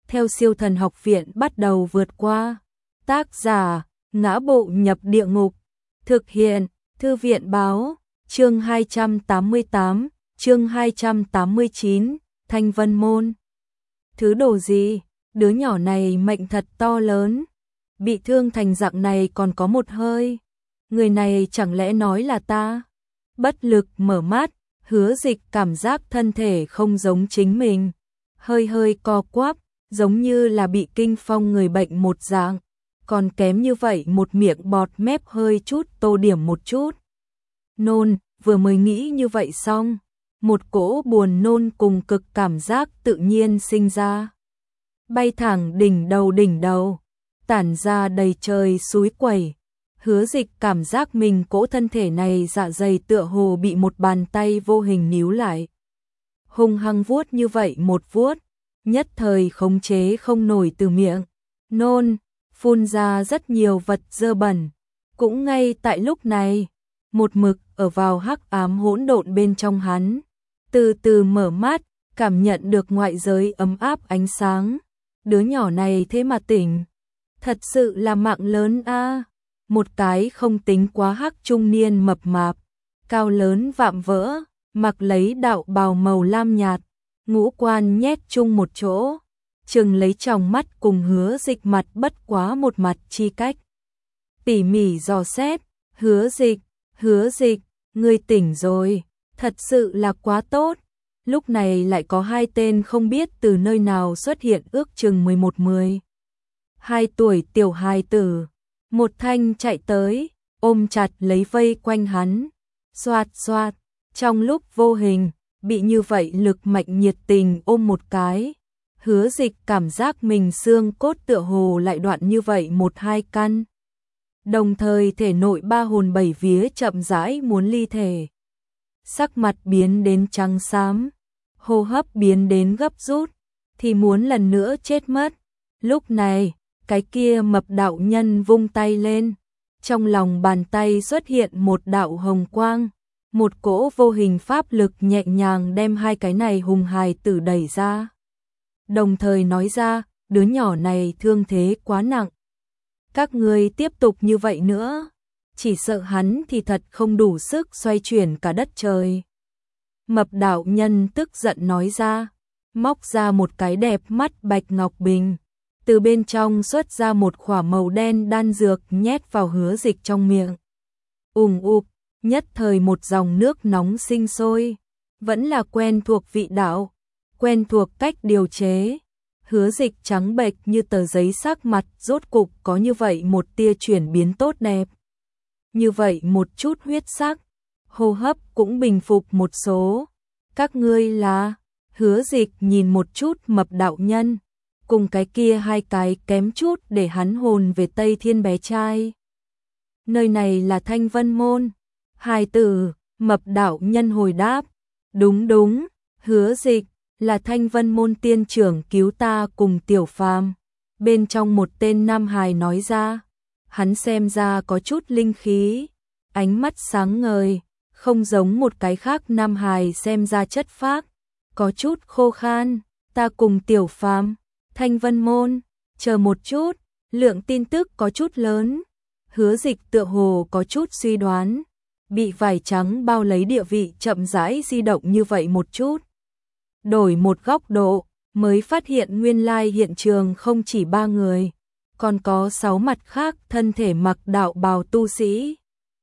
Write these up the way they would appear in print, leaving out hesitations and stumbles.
theo Siêu Thần Học Viện bắt đầu vượt qua. Tác giả: Ngã Bộ Nhập Địa Ngục. Thực hiện: Thư viện báo. Chương 288, chương 289, Thanh Vân Môn. Thứ đồ gì? Đứa nhỏ này mệnh thật to lớn. Bị thương thành dạng này còn có một hơi. Người này chẳng lẽ nói là ta? Bất lực mở mắt, Hứa Dịch cảm giác thân thể không giống chính mình. Hơi hơi co quắp, giống như là bị kinh phong người bệnh một dạng. Còn kém như vậy một miệng bọt mép hơi chút tô điểm một chút. Nôn, vừa mới nghĩ như vậy xong. Một cỗ buồn nôn cùng cực cảm giác tự nhiên sinh ra. Bay thẳng đỉnh đầu, tản ra đầy trời suối quẩy. Hứa Dịch cảm giác mình cỗ thân thể này dạ dày tựa hồ bị một bàn tay vô hình níu lại. Hung hăng vuốt như vậy một vuốt, nhất thời khống chế không nổi từ miệng. Nôn, phun ra rất nhiều vật dơ bẩn. Cũng ngay tại lúc này, một mực ở vào hắc ám hỗn độn bên trong hắn. Từ từ mở mắt, cảm nhận được ngoại giới ấm áp ánh sáng. Đứa nhỏ này thế mà tỉnh. Thật sự là mạng lớn a. Một cái không tính quá hắc trung niên mập mạp, cao lớn vạm vỡ, mặc lấy đạo bào màu lam nhạt, ngũ quan nhét chung một chỗ, chừng lấy tròng mắt cùng Hứa Dịch mặt bất quá một mặt chi cách. Tỉ mỉ dò xét, Hứa Dịch, ngươi tỉnh rồi, thật sự là quá tốt. Lúc này lại có hai tên không biết từ nơi nào xuất hiện ước chừng 11-12 tuổi tiểu hài tử. Một thanh chạy tới, ôm chặt lấy vây quanh hắn. Xoạt xoạt, trong lúc vô hình, bị như vậy lực mạnh nhiệt tình ôm một cái. Hứa Dịch cảm giác mình xương cốt tựa hồ lại đoạn như vậy 1-2 căn. Đồng thời thể nội ba hồn bảy vía chậm rãi muốn ly thể. Sắc mặt biến đến trắng xám, hô hấp biến đến gấp rút, thì muốn lần nữa chết mất. Lúc này, cái kia mập đạo nhân vung tay lên, trong lòng bàn tay xuất hiện một đạo hồng quang, một cỗ vô hình pháp lực nhẹ nhàng đem hai cái này hùng hài tử đẩy ra. Đồng thời nói ra, đứa nhỏ này thương thế quá nặng. Các ngươi tiếp tục như vậy nữa, chỉ sợ hắn thì thật không đủ sức xoay chuyển cả đất trời. Mập đạo nhân tức giận nói ra, móc ra một cái đẹp mắt bạch ngọc bình. Từ bên trong xuất ra một khỏa màu đen đan dược nhét vào Hứa Dịch trong miệng. Ụp, nhất thời một dòng nước nóng sinh sôi. Vẫn là quen thuộc vị đạo, quen thuộc cách điều chế. Hứa Dịch trắng bệch như tờ giấy sắc mặt rốt cục có như vậy một tia chuyển biến tốt đẹp. Như vậy một chút huyết sắc, hô hấp cũng bình phục một số. Các ngươi là? Hứa Dịch nhìn một chút mập đạo nhân. Cùng cái kia hai cái kém chút để hắn hồn về Tây Thiên bé trai. Nơi này là Thanh Vân Môn. Hài tử, mập đạo nhân hồi đáp. Đúng, Hứa Dịch, là Thanh Vân Môn tiên trưởng cứu ta cùng Tiểu Phàm. Bên trong một tên nam hài nói ra. Hắn xem ra có chút linh khí, ánh mắt sáng ngời, không giống một cái khác nam hài xem ra chất phác, có chút khô khan. Ta cùng Tiểu Phàm, Thanh Vân Môn, chờ một chút, lượng tin tức có chút lớn. Hứa Dịch tựa hồ có chút suy đoán, bị vải trắng bao lấy địa vị chậm rãi di động như vậy một chút. Đổi một góc độ, mới phát hiện nguyên lai hiện trường không chỉ 3 người, còn có 6 mặt khác thân thể mặc đạo bào tu sĩ.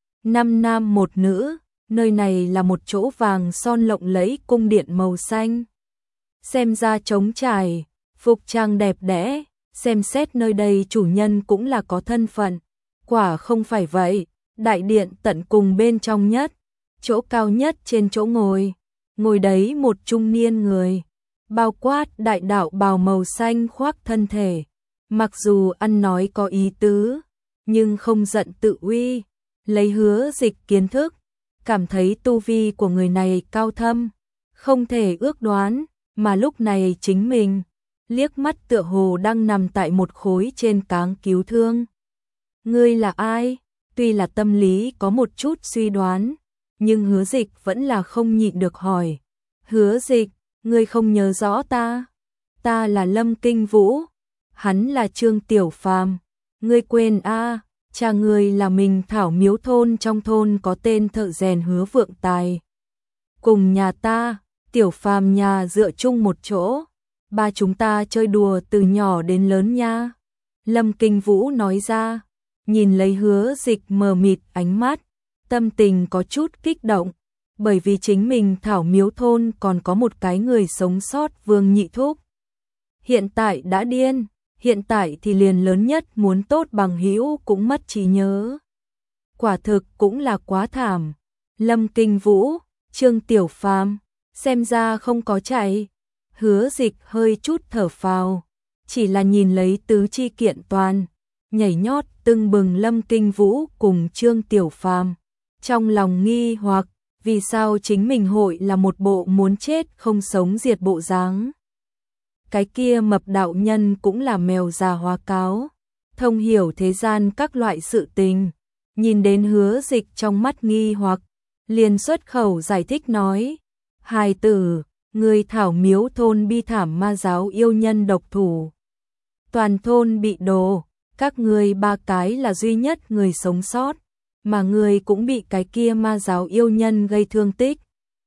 5 nam 1 nữ, nơi này là một chỗ vàng son lộng lẫy cung điện màu xanh. Xem ra trống trải, phục trang đẹp đẽ, xem xét nơi đây chủ nhân cũng là có thân phận. Quả không phải vậy, đại điện tận cùng bên trong nhất, chỗ cao nhất trên chỗ ngồi đấy một trung niên người, bao quát đại đạo bào màu xanh khoác thân thể. Mặc dù ăn nói có ý tứ, nhưng không giận tự uy, lấy Hứa Dịch kiến thức, cảm thấy tu vi của người này cao thâm, không thể ước đoán, mà lúc này chính mình liếc mắt tựa hồ đang nằm tại một khối trên cáng cứu thương. Ngươi là ai? Tuy là tâm lý có một chút suy đoán, nhưng Hứa Dịch vẫn là không nhịn được hỏi. Hứa Dịch, ngươi không nhớ rõ ta? ta là Lâm Kinh Vũ, hắn là Trương Tiểu Phàm. Ngươi quên a, cha ngươi là mình Thảo Miếu thôn trong thôn có tên thợ rèn Hứa Vượng Tài. Cùng nhà ta, Tiểu Phàm nhà dựa chung một chỗ, ba chúng ta chơi đùa từ nhỏ đến lớn nha. Lâm Kinh Vũ nói ra, nhìn lấy Hứa Dịch mờ mịt ánh mắt, tâm tình có chút kích động, bởi vì chính mình Thảo Miếu thôn còn có một cái người sống sót Vương Nhị Thúc. Hiện tại đã điên, hiện tại thì liền lớn nhất muốn tốt bằng hữu cũng mất trí nhớ. Quả thực cũng là quá thảm. Lâm Kinh Vũ, Trương Tiểu Phàm, xem ra không có chạy. Hứa Dịch hơi chút thở phào, chỉ là nhìn lấy tứ chi kiện toàn, nhảy nhót tưng bừng Lâm Kinh Vũ cùng Trương Tiểu Phàm, trong lòng nghi hoặc, vì sao chính mình hội là một bộ muốn chết không sống diệt bộ dáng. Cái kia mập đạo nhân cũng là mèo già hóa cáo, thông hiểu thế gian các loại sự tình, nhìn đến Hứa Dịch trong mắt nghi hoặc, liền xuất khẩu giải thích nói, hài tử, người Thảo Miếu thôn bi thảm ma giáo yêu nhân độc thủ. Toàn thôn bị đồ, các người ba cái là duy nhất người sống sót, mà người cũng bị cái kia ma giáo yêu nhân gây thương tích.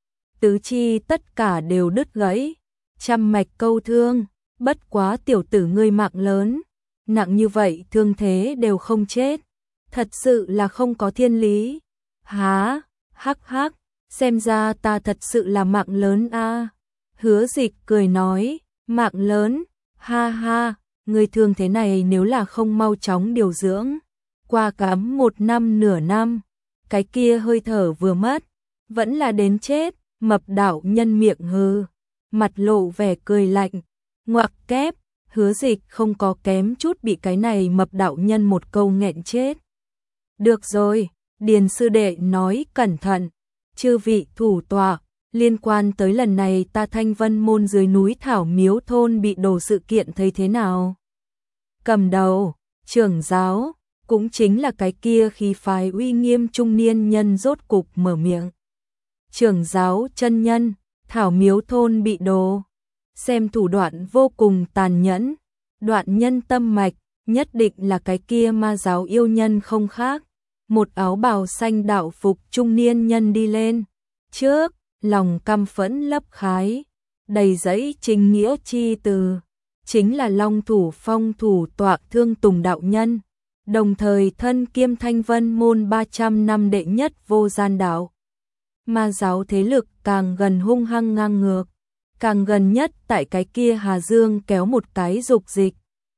Tứ chi tất cả đều đứt gãy, trăm mạch câu thương, bất quá tiểu tử ngươi mạng lớn, nặng như vậy thương thế đều không chết, thật sự là không có thiên lý. Há, hắc hắc, xem ra ta thật sự là mạng lớn a. Hứa Dịch cười nói, mạng lớn, ha ha, người thương thế này nếu là không mau chóng điều dưỡng, qua cắm 1 năm nửa năm, cái kia hơi thở vừa mất, vẫn là đến chết. Mập đạo nhân miệng hừ, mặt lộ vẻ cười lạnh, ngoặc kép. Hứa Dịch không có kém chút bị cái này mập đạo nhân một câu nghẹn chết. Được rồi, Điền sư đệ nói cẩn thận, chư vị thủ tọa, liên quan tới lần này ta Thanh Vân môn dưới núi Thảo Miếu thôn bị đổ sự kiện thấy thế nào? Cầm đầu, trưởng giáo, cũng chính là cái kia khí phái uy nghiêm trung niên nhân rốt cục mở miệng. Trưởng giáo chân nhân, Thảo Miếu thôn bị đổ, xem thủ đoạn vô cùng tàn nhẫn, đoạn nhân tâm mạch, nhất định là cái kia ma giáo yêu nhân không khác. Một áo bào xanh đạo phục trung niên nhân đi lên trước, lòng căm phẫn lấp khái, đầy dẫy chính nghĩa chi từ, chính là Long Thủ Phong thủ tọa Thương Tùng đạo nhân, đồng thời thân kiêm Thanh Vân môn 300 năm đệ nhất vô gian đạo. Ma giáo thế lực càng gần hung hăng ngang ngược, càng gần nhất tại cái kia Hà Dương kéo một cái dục dịch.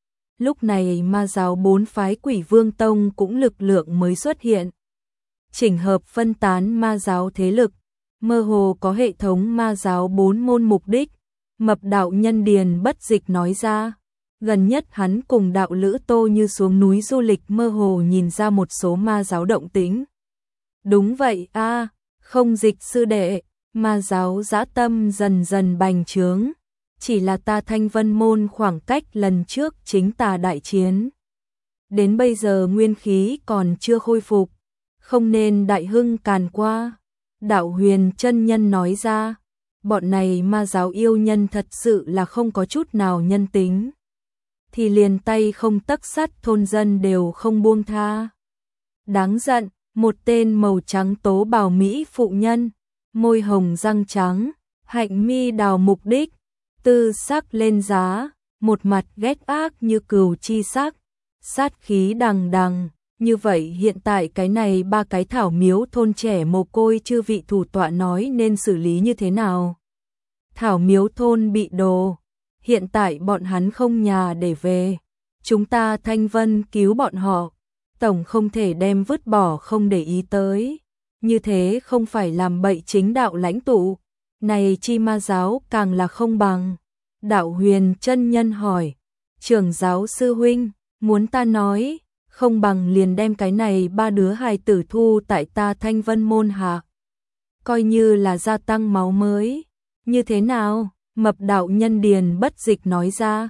Lúc này ma giáo 4 phái Quỷ Vương Tông cũng lực lượng mới xuất hiện. Chỉnh hợp phân tán ma giáo thế lực, mơ hồ có hệ thống ma giáo 4 môn mục đích. Mập đạo nhân Điền Bất Dịch nói ra, gần nhất hắn cùng đạo lữ Tô Như xuống núi du lịch mơ hồ nhìn ra một số ma giáo động tĩnh. Đúng vậy a, không Dịch sư đệ, ma giáo dã tâm dần dần bành trướng. Chỉ là ta Thanh Vân môn khoảng cách lần trước chính tà đại chiến, đến bây giờ nguyên khí còn chưa khôi phục, không nên đại hưng càn qua. Đạo Huyền chân nhân nói ra, bọn này ma giáo yêu nhân thật sự là không có chút nào nhân tính, thì liền tay không tấc sắt thôn dân đều không buông tha. Đáng giận, một tên màu trắng tố bào mỹ phụ nhân, môi hồng răng trắng, hạnh mi đào mục đích, tư sắc lên giá, một mặt ghét ác như cừu chi sắc, sát khí đằng đằng. Như vậy hiện tại cái này 3 cái Thảo Miếu thôn trẻ mồ côi chư vị thủ tọa nói nên xử lý như thế nào? Thảo Miếu thôn bị đồ, hiện tại bọn hắn không nhà để về, chúng ta Thanh Vân cứu bọn họ, tổng không thể đem vứt bỏ không để ý tới, như thế không phải làm bậy chính đạo lãnh tụ, này chi ma giáo càng là không bằng. Đạo Huyền chân nhân hỏi, trưởng giáo sư huynh, muốn ta nói, không bằng liền đem cái này 3 đứa hài tử thu tại ta Thanh Vân môn hạ, coi như là gia tăng máu mới, như thế nào? Mập đạo nhân Điền Bất Dịch nói ra,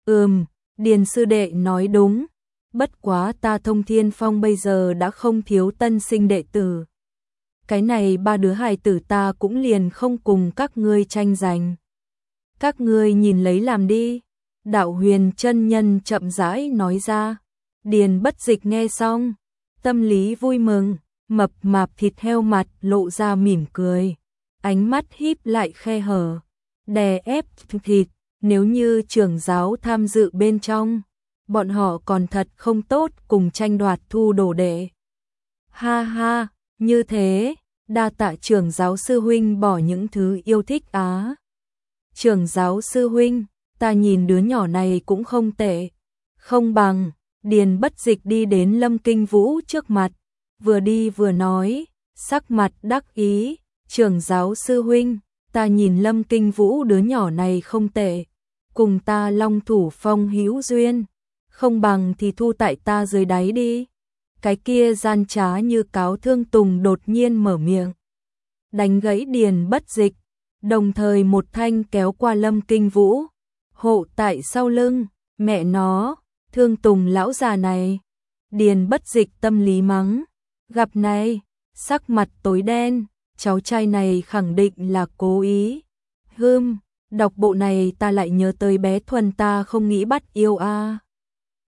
Điền sư đệ nói đúng, bất quá ta Thông Thiên Phong bây giờ đã không thiếu tân sinh đệ tử, cái này 3 đứa hài tử ta cũng liền không cùng các ngươi tranh giành, các ngươi nhìn lấy làm đi. Đạo Huyền chân nhân chậm rãi nói ra. Điền Bất Dịch nghe xong, tâm lý vui mừng, mập mạp thịt heo mặt lộ ra mỉm cười, ánh mắt híp lại khe hở, đè ép thịt, nếu như trưởng giáo tham dự bên trong, bọn họ còn thật không tốt cùng tranh đoạt thu đồ đệ. Ha ha, như thế, đa tạ trưởng giáo sư huynh bỏ những thứ yêu thích á. Trưởng giáo sư huynh, ta nhìn đứa nhỏ này cũng không tệ, không bằng. Điền Bất Dịch đi đến Lâm Kinh Vũ trước mặt, vừa đi vừa nói, sắc mặt đắc ý, trưởng giáo sư huynh, ta nhìn Lâm Kinh Vũ đứa nhỏ này không tệ, cùng ta Long Thủ Phong hữu duyên, không bằng thì thu tại ta dưới đáy đi. Cái kia gian trá như cáo Thương Tùng đột nhiên mở miệng, đánh gãy Điền Bất Dịch, đồng thời một thanh kéo qua Lâm Kinh Vũ, hộ tại sau lưng, mẹ nó. Thương Tùng lão già này, Điền Bất Dịch tâm lý mắng, gặp này, sắc mặt tối đen, cháu trai này khẳng định là cố ý. Đọc bộ này ta lại nhớ tới bé Thuần ta không nghĩ bắt yêu a.